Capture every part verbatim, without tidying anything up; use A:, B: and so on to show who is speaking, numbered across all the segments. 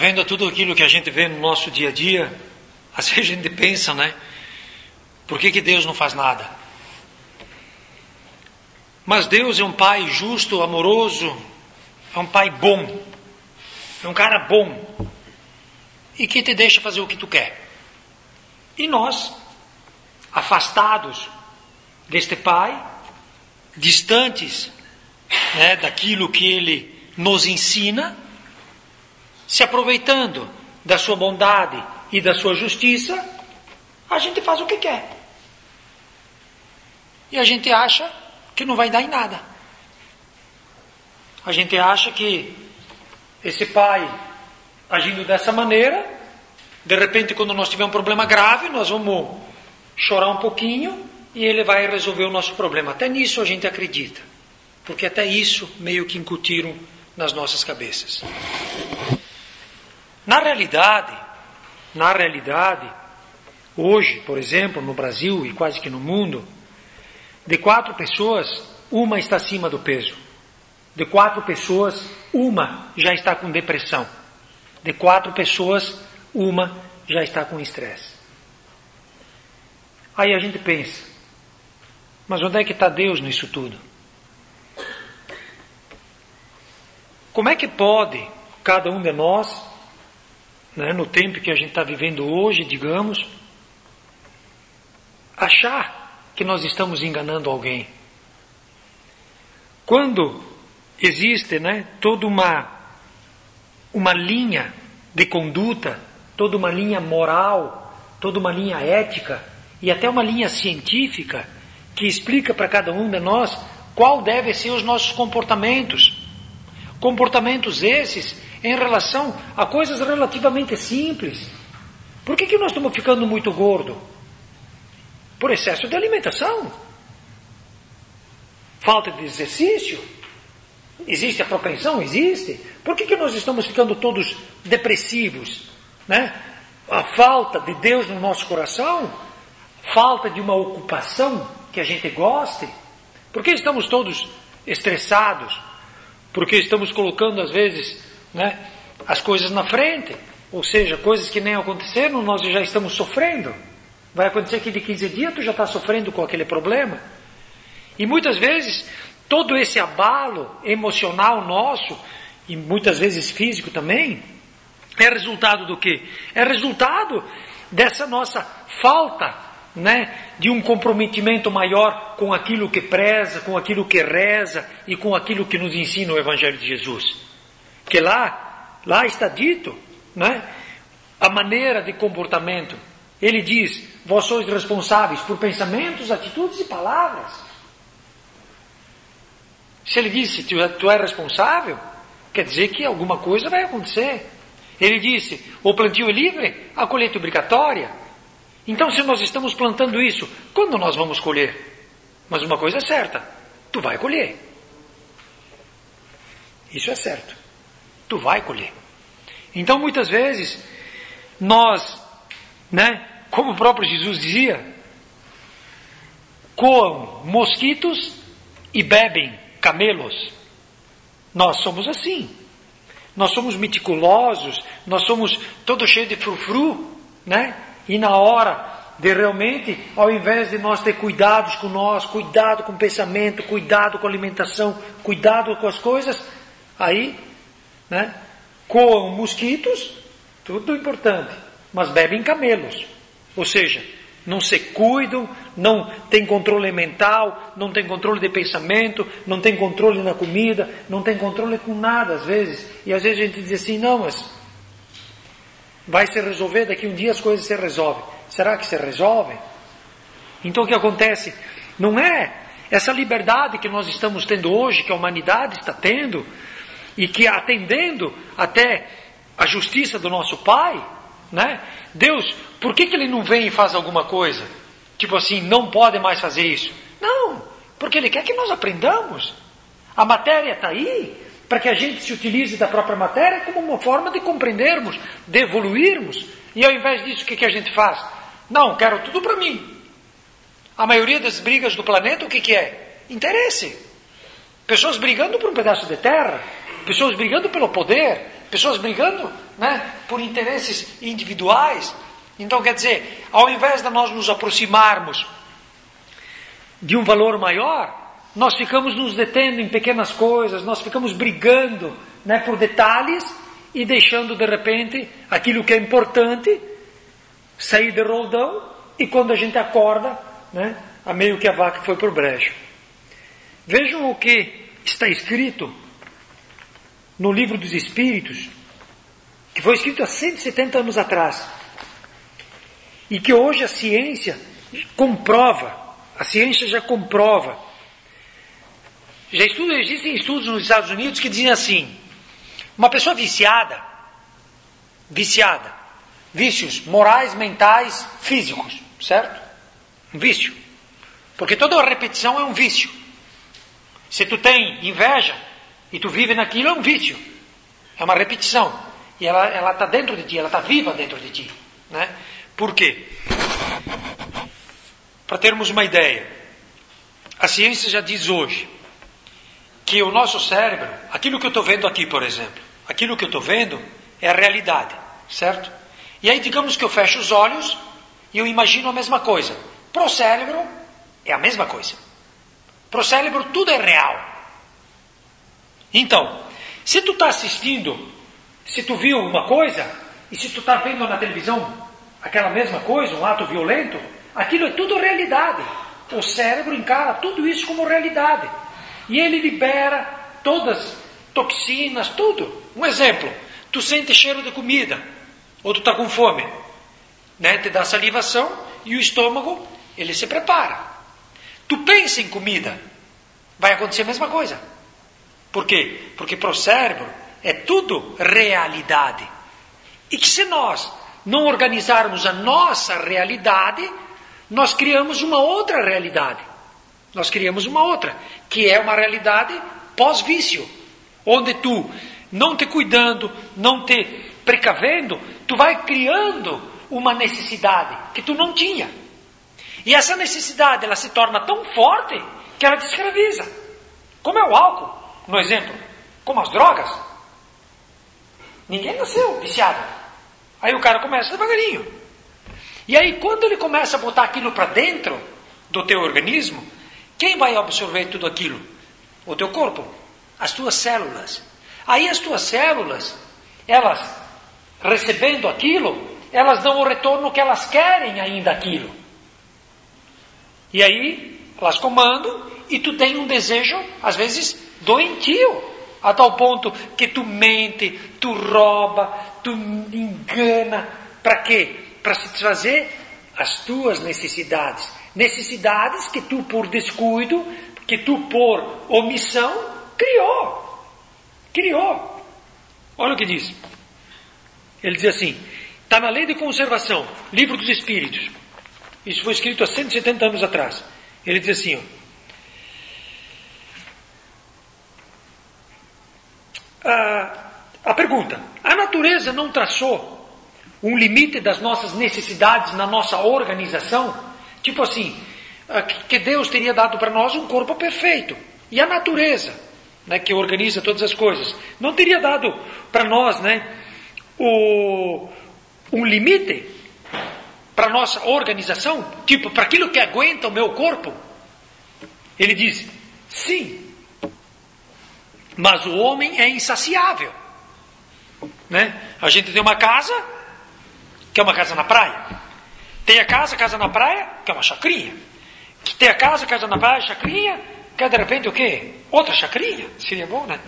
A: vendo tudo aquilo que a gente vê no nosso dia a dia, às vezes a gente pensa, né? Por que que Deus não faz nada? Mas Deus é um Pai justo, amoroso, é um Pai bom, é um cara bom, e que te deixa fazer o que tu quer. E nós, afastados deste Pai, distantes, né, daquilo que Ele nos ensina, se aproveitando da sua bondade e da sua justiça, a gente faz o que quer. E a gente acha que não vai dar em nada. A gente acha que esse Pai, agindo dessa maneira, de repente, quando nós tivermos um problema grave, nós vamos chorar um pouquinho e Ele vai resolver o nosso problema. Até nisso a gente acredita, porque até isso meio que incutiram nas nossas cabeças. Na realidade, na realidade, hoje, por exemplo, no Brasil e quase que no mundo, de quatro pessoas, uma está acima do peso. De quatro pessoas, uma já está com depressão. De quatro pessoas, uma já está com estresse. Aí a gente pensa, mas onde é que está Deus nisso tudo? Como é que pode cada um de nós, né, no tempo que a gente está vivendo hoje, digamos, achar que nós estamos enganando alguém? Quando existe, né, toda uma, uma linha de conduta, toda uma linha moral, toda uma linha ética e até uma linha científica que explica para cada um de nós qual deve ser os nossos comportamentos. Comportamentos esses em relação a coisas relativamente simples. Por que que nós estamos ficando muito gordos? Por excesso de alimentação. Falta de exercício. Existe a propensão? Existe. Por que que nós estamos ficando todos depressivos? Né? A falta de Deus no nosso coração, falta de uma ocupação que a gente goste. Por que estamos todos estressados? Porque estamos colocando às vezes, né, as coisas na frente, ou seja, coisas que nem aconteceram, nós já estamos sofrendo. Vai acontecer que de quinze dias tu já está sofrendo com aquele problema. E muitas vezes todo esse abalo emocional nosso, e muitas vezes físico também, é resultado do quê? É resultado dessa nossa falta, né, de um comprometimento maior com aquilo que preza, com aquilo que reza e com aquilo que nos ensina o Evangelho de Jesus. Que lá, lá está dito, né, a maneira de comportamento. Ele diz, vós sois responsáveis por pensamentos, atitudes e palavras. Se ele disse, tu, tu é responsável, quer dizer que alguma coisa vai acontecer. Ele disse, o plantio é livre, a colheita é obrigatória. Então, se nós estamos plantando isso, quando nós vamos colher? Mas uma coisa é certa, tu vai colher. Isso é certo. Tu vai colher. Então, muitas vezes, nós, né, como o próprio Jesus dizia, coam mosquitos e bebem camelos. Nós somos assim. Nós somos meticulosos, nós somos todos cheios de frufru, né? E na hora de realmente, ao invés de nós ter cuidados com nós, cuidado com o pensamento, cuidado com a alimentação, cuidado com as coisas, aí, né, coam mosquitos, tudo importante, mas bebem camelos. Ou seja, não se cuidam, não tem controle mental, não tem controle de pensamento, não tem controle na comida, não tem controle com nada às vezes. E às vezes a gente diz assim, não, mas vai se resolver, daqui um dia as coisas se resolvem. Será que se resolvem? Então o que acontece? Não é essa liberdade que nós estamos tendo hoje, que a humanidade está tendo, e que atendendo até a justiça do nosso Pai, né? Deus, por que que Ele não vem e faz alguma coisa? Tipo assim, não pode mais fazer isso. Não, porque Ele quer que nós aprendamos. A matéria está aí, para que a gente se utilize da própria matéria como uma forma de compreendermos, de evoluirmos. E ao invés disso, o que que a gente faz? Não, quero tudo para mim. A maioria das brigas do planeta, o que que é? Interesse. Pessoas brigando por um pedaço de terra, pessoas brigando pelo poder, pessoas brigando, né, por interesses individuais. Então, quer dizer, ao invés de nós nos aproximarmos de um valor maior, nós ficamos nos detendo em pequenas coisas, nós ficamos brigando, né, por detalhes e deixando de repente aquilo que é importante sair de roldão, e quando a gente acorda, né, a meio que a vaca foi por brejo. Vejam o que está escrito no Livro dos Espíritos, que foi escrito há cento e setenta anos atrás, e que hoje a ciência comprova, a ciência já comprova. Já estudo, existem estudos nos Estados Unidos que dizem assim: uma pessoa viciada, viciada, vícios morais, mentais, físicos, certo? Um vício. Porque toda repetição é um vício. Se tu tem inveja e tu vive naquilo, é um vício. É uma repetição. E ela ela está dentro de ti, ela está viva dentro de ti, né? Por quê? Para termos uma ideia, a ciência já diz hoje que o nosso cérebro, aquilo que eu estou vendo aqui, por exemplo, aquilo que eu estou vendo é a realidade, certo? E aí digamos que eu fecho os olhos e eu imagino a mesma coisa. Para o cérebro é a mesma coisa. Para o cérebro tudo é real. Então, se tu está assistindo, se tu viu uma coisa, e se tu está vendo na televisão aquela mesma coisa, um ato violento, aquilo é tudo realidade. O cérebro encara tudo isso como realidade. E ele libera todas toxinas, tudo. Um exemplo, tu sente cheiro de comida, ou tu está com fome, né? Te dá salivação e o estômago, ele se prepara. Tu pensa em comida, vai acontecer a mesma coisa. Por quê? Porque para o cérebro é tudo realidade. E que se nós não organizarmos a nossa realidade, nós criamos uma outra realidade. Nós criamos uma outra, que é uma realidade pós-vício, onde tu, não te cuidando, não te precavendo, tu vai criando uma necessidade que tu não tinha. E essa necessidade, ela se torna tão forte que ela te escraviza. Como é o álcool, no exemplo, como as drogas. Ninguém nasceu viciado. Aí o cara começa devagarinho. E aí quando ele começa a botar aquilo para dentro do teu organismo, quem vai absorver tudo aquilo? O teu corpo, as tuas células. Aí as tuas células, elas recebendo aquilo, elas dão o retorno que elas querem ainda aquilo. E aí elas comandam e tu tem um desejo, às vezes, doentio, a tal ponto que tu mente, tu rouba, tu engana. Para quê? Para satisfazer as tuas necessidades. Necessidades que tu, por descuido, que tu, por omissão, criou. Criou. Olha o que diz. Ele diz assim, está na Lei de Conservação, Livro dos Espíritos. Isso foi escrito há cento e setenta anos atrás. Ele diz assim, ó, a, a pergunta, a natureza não traçou um limite das nossas necessidades na nossa organização? Tipo assim, que Deus teria dado para nós um corpo perfeito. E a natureza, né, que organiza todas as coisas, não teria dado para nós, né, o, um limite para a nossa organização? Tipo, para aquilo que aguenta o meu corpo? Ele diz, sim. Mas o homem é insaciável. Né? A gente tem uma casa, que é uma casa na praia. Tem a casa, casa na praia, que é uma chacrinha. Tem a casa, casa na praia, chacrinha, que é de repente o quê? Outra chacrinha. Seria bom, né?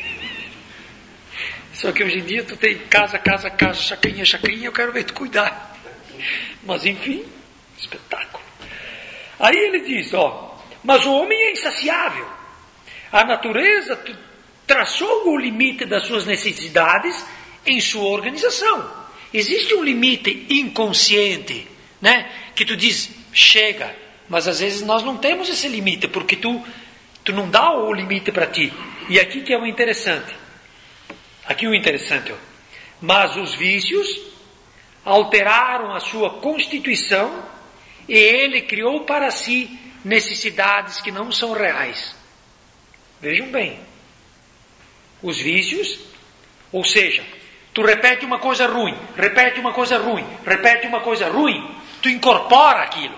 A: Só que hoje em dia tu tem casa, casa, casa, chacrinha, chacrinha, eu quero ver tu cuidar. Mas enfim, espetáculo. Aí ele diz, ó, mas o homem é insaciável. A natureza traçou o limite das suas necessidades em sua organização. Existe um limite inconsciente, né? Que tu diz, chega. Mas às vezes nós não temos esse limite, porque tu, tu não dá o limite para ti. E aqui que é o interessante. Aqui o interessante, ó. Mas os vícios alteraram a sua constituição e ele criou para si necessidades que não são reais. Vejam bem. Os vícios Ou seja, tu repete uma coisa ruim, repete uma coisa ruim, repete uma coisa ruim, tu incorpora aquilo.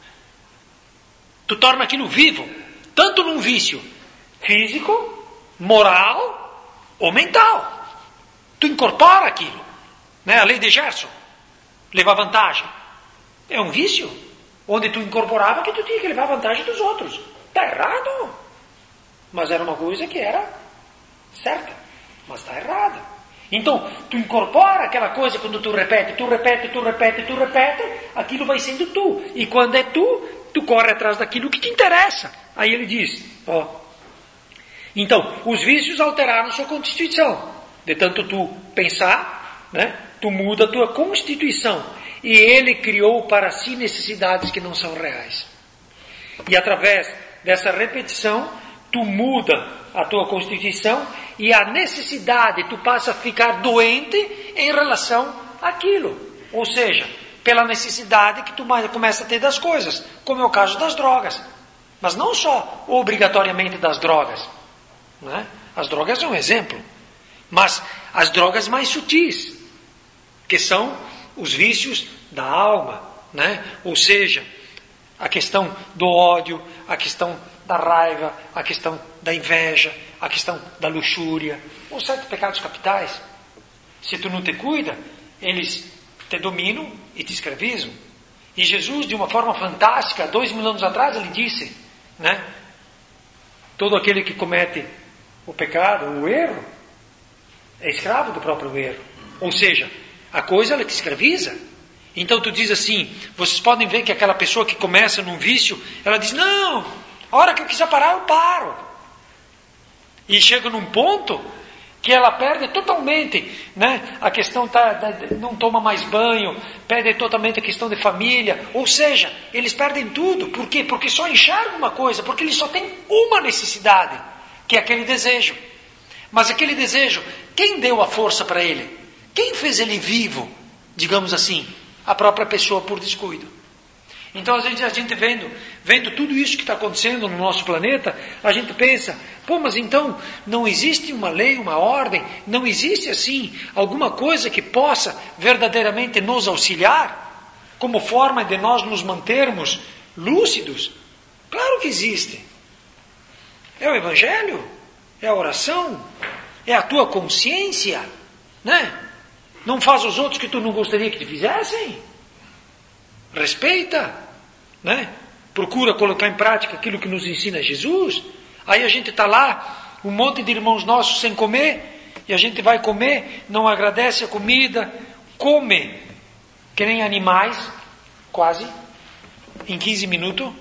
A: Tu torna aquilo vivo, tanto num vício físico, moral ou mental. Tu incorpora aquilo. Né? A lei de Gerson, levar vantagem. É um vício, onde tu incorporava que tu tinha que levar vantagem dos outros. Está errado. Mas era uma coisa que era certa, mas está errada. Então, tu incorpora aquela coisa quando tu repete, tu repete, tu repete, tu repete, aquilo vai sendo tu. E quando é tu, tu corre atrás daquilo que te interessa. Aí ele diz, ó. Então, os vícios alteraram sua constituição. De tanto tu pensar, né, tu muda a tua constituição. E ele criou para si necessidades que não são reais. E através dessa repetição, tu muda a tua constituição e a necessidade, tu passa a ficar doente em relação àquilo. Ou seja, pela necessidade que tu começa a ter das coisas, como é o caso das drogas. Mas não só obrigatoriamente das drogas. Né? As drogas é um exemplo. Mas as drogas mais sutis, que são os vícios da alma. Né? Ou seja, a questão do ódio, a questão da raiva, a questão da inveja, a questão da luxúria, ou certos pecados capitais. Se tu não te cuida, eles te dominam e te escravizam. E Jesus, de uma forma fantástica, dois mil anos atrás, ele disse, né? Todo aquele que comete o pecado, o erro, é escravo do próprio erro. Ou seja, a coisa ela te escraviza. Então tu diz assim, vocês podem ver que aquela pessoa que começa num vício, ela diz, não, a hora que eu quiser parar, eu paro. E chega num ponto que ela perde totalmente, né? A questão tá, não toma mais banho, perde totalmente a questão de família. Ou seja, eles perdem tudo. Por quê? Porque só enxergam uma coisa, porque eles só têm uma necessidade, que é aquele desejo. Mas aquele desejo, quem deu a força para ele? Quem fez ele vivo, digamos assim? A própria pessoa por descuido. Então, às vezes, a gente vendo, vendo tudo isso que está acontecendo no nosso planeta, a gente pensa, pô, mas então não existe uma lei, uma ordem, não existe assim alguma coisa que possa verdadeiramente nos auxiliar, como forma de nós nos mantermos lúcidos? Claro que existe. É o Evangelho, é a oração, é a tua consciência, né? Não faz os outros que tu não gostaria que te fizessem. Respeita, né? Procura colocar em prática aquilo que nos ensina Jesus. Aí a gente está lá, um monte de irmãos nossos sem comer, e a gente vai comer, não agradece a comida, come, que nem animais, quase, em quinze minutos.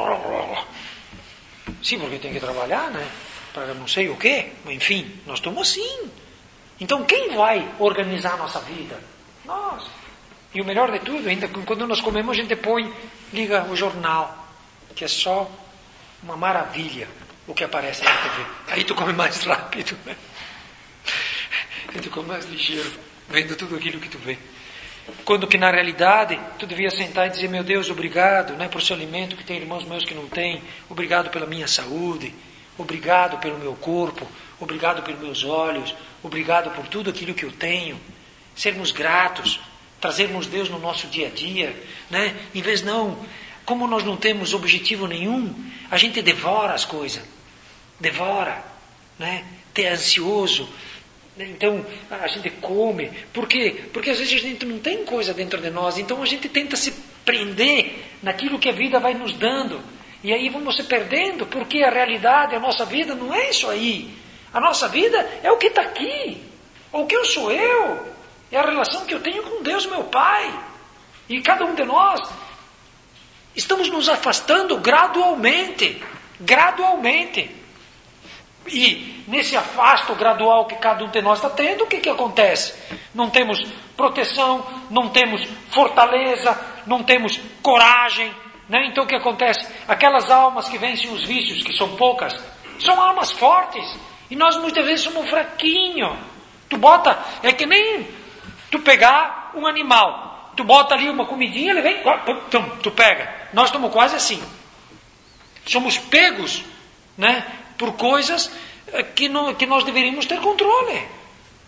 A: Sim, porque tem que trabalhar, né? Para não sei o quê, mas enfim, nós estamos assim. Então quem vai organizar a nossa vida? Nós. E o melhor de tudo, ainda quando nós comemos, a gente põe, liga o jornal, que é só uma maravilha o que aparece na T V. Aí tu come mais rápido, né? Aí tu come mais ligeiro, vendo tudo aquilo que tu vê. Quando que na realidade, tu devia sentar e dizer, meu Deus, obrigado, né, por seu alimento, que tem irmãos meus que não têm, obrigado pela minha saúde, obrigado pelo meu corpo, obrigado pelos meus olhos, obrigado por tudo aquilo que eu tenho. Sermos gratos, trazermos Deus no nosso dia a dia, né? Em vez não, como nós não temos objetivo nenhum, a gente devora as coisas, devora, né? É ansioso, né? Então a gente come, por quê? Porque às vezes a gente não tem coisa dentro de nós, então a gente tenta se prender naquilo que a vida vai nos dando, e aí vamos se perdendo, porque a realidade, a nossa vida não é isso aí, a nossa vida é o que está aqui, o que eu sou eu, é a relação que eu tenho com Deus, meu Pai. E cada um de nós estamos nos afastando gradualmente. Gradualmente. E nesse afasto gradual que cada um de nós está tendo, o que, que acontece? Não temos proteção, não temos fortaleza, não temos coragem. Né? Então o que acontece? Aquelas almas que vencem os vícios, que são poucas, são almas fortes. E nós muitas vezes somos fraquinhos. Tu bota, é que nem tu pegar um animal, tu bota ali uma comidinha, ele vem, tu pega. Nós estamos quase assim. Somos pegos, né, por coisas que, não, que nós deveríamos ter controle.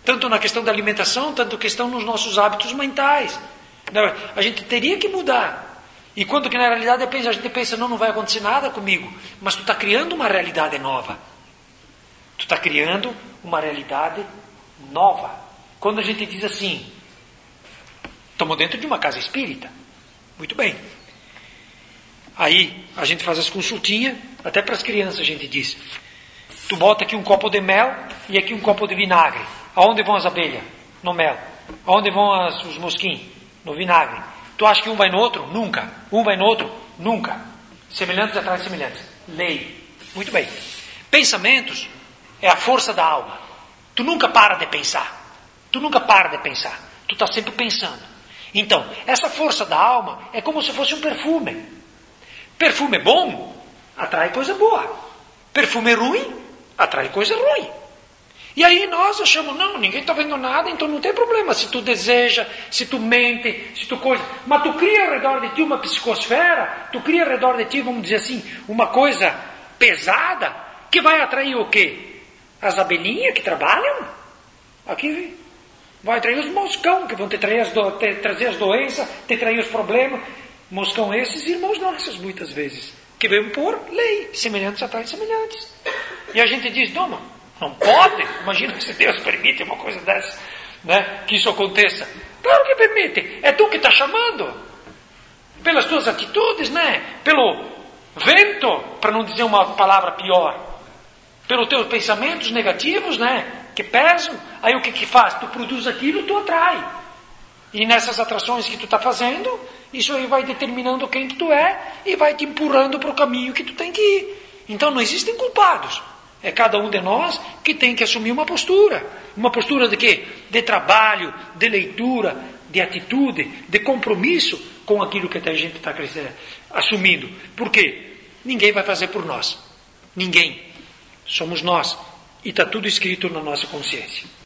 A: tanto na questão da alimentação, tanto na questão nos nossos hábitos mentais. A gente teria que mudar. E quando que na realidade a gente pensa, não, não vai acontecer nada comigo. Mas tu está criando uma realidade nova. Tu está criando uma realidade nova. Quando a gente diz assim, estamos dentro de uma casa espírita. Muito bem. Aí a gente faz as consultinhas, até para as crianças a gente diz. Tu bota aqui um copo de mel e aqui um copo de vinagre. Aonde vão as abelhas? No mel. Aonde vão as, os mosquitos? No vinagre. Tu acha que um vai no outro? Nunca. Um vai no outro? Nunca. Semelhantes atrás de semelhantes. Lei. Muito bem. Pensamentos é a força da alma. Tu nunca para de pensar. Tu nunca para de pensar. Tu está sempre pensando. Então, essa força da alma é como se fosse um perfume. Perfume bom atrai coisa boa. Perfume ruim atrai coisa ruim. E aí nós achamos, não, ninguém está vendo nada, então não tem problema. Se tu deseja, se tu mente, se tu coisa. Mas tu cria ao redor de ti uma psicosfera, tu cria ao redor de ti, vamos dizer assim, uma coisa pesada, que vai atrair o quê? As abelhinhas que trabalham? Aqui vai atrair os moscão, que vão te trazer as, do, te trazer as doenças, te trazer os problemas. Moscão esses irmãos nossos, muitas vezes, que vêm por lei, semelhantes atrás de semelhantes. E a gente diz, não, não, não pode. Imagina se Deus permite uma coisa dessa, né, que isso aconteça. Claro que permite. É tu que está chamando. Pelas tuas atitudes, né? Pelo vento, para não dizer uma palavra pior. Pelos teus pensamentos negativos, né? Que pesam. Aí o que que faz? Tu produz aquilo, tu atrai. E nessas atrações que tu está fazendo, isso aí vai determinando quem que tu é e vai te empurrando para o caminho que tu tem que ir. Então não existem culpados. É cada um de nós que tem que assumir uma postura. Uma postura de quê? De trabalho, de leitura, de atitude, de compromisso com aquilo que a gente está assumindo. Por quê? Ninguém vai fazer por nós. Ninguém. Somos nós. E está tudo escrito na nossa consciência.